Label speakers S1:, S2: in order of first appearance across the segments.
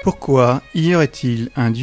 S1: Pourquoi y aurait-il un Dieu ?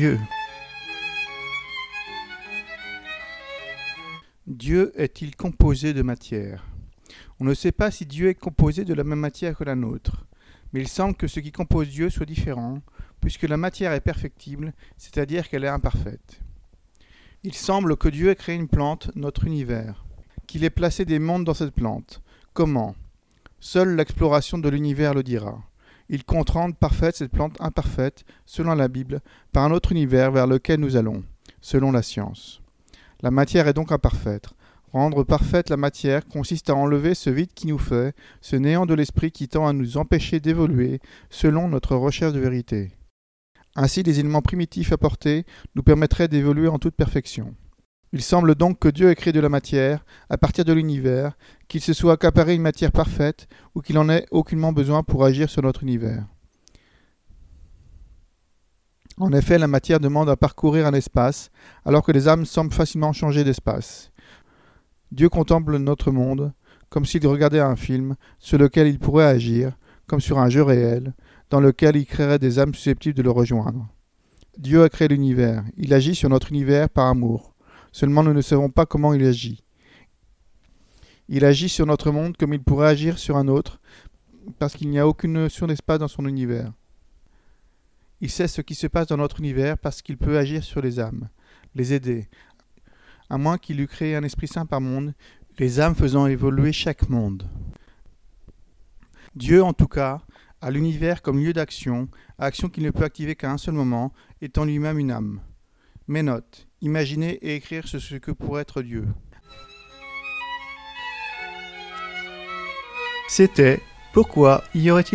S1: Dieu est-il composé de matière ? On ne sait pas si Dieu est composé de la même matière que la nôtre, mais il semble que ce qui compose Dieu soit différent, puisque la matière est perfectible, c'est-à-dire qu'elle est imparfaite. Il semble que Dieu ait créé une plante, notre univers, qu'il ait placé des mondes dans cette plante. Comment ? Seule l'exploration de l'univers le dira. Il compte rendre parfaite cette plante imparfaite, selon la Bible, par un autre univers vers lequel nous allons, selon la science. La matière est donc imparfaite. Rendre parfaite la matière consiste à enlever ce vide qui nous fait, ce néant de l'esprit qui tend à nous empêcher d'évoluer selon notre recherche de vérité. Ainsi, les éléments primitifs apportés nous permettraient d'évoluer en toute perfection. Il semble donc que Dieu ait créé de la matière, à partir de l'univers, qu'il se soit accaparé une matière parfaite ou qu'il en ait aucunement besoin pour agir sur notre univers. En effet, la matière demande à parcourir un espace, alors que les âmes semblent facilement changer d'espace. Dieu contemple notre monde, comme s'il regardait un film, sur lequel il pourrait agir, comme sur un jeu réel, dans lequel il créerait des âmes susceptibles de le rejoindre. Dieu a créé l'univers, il agit sur notre univers par amour. Seulement nous ne savons pas comment il agit. Il agit sur notre monde comme il pourrait agir sur un autre, parce qu'il n'y a aucune notion d'espace dans son univers. Il sait ce qui se passe dans notre univers parce qu'il peut agir sur les âmes, les aider, à moins qu'il eût créé un esprit saint par monde, les âmes faisant évoluer chaque monde. Dieu, en tout cas, a l'univers comme lieu d'action, action qu'il ne peut activer qu'à un seul moment, étant lui-même une âme. Mais note, imaginer et écrire sur ce que pourrait être Dieu. C'était « Pourquoi y aurait-il un Dieu ?»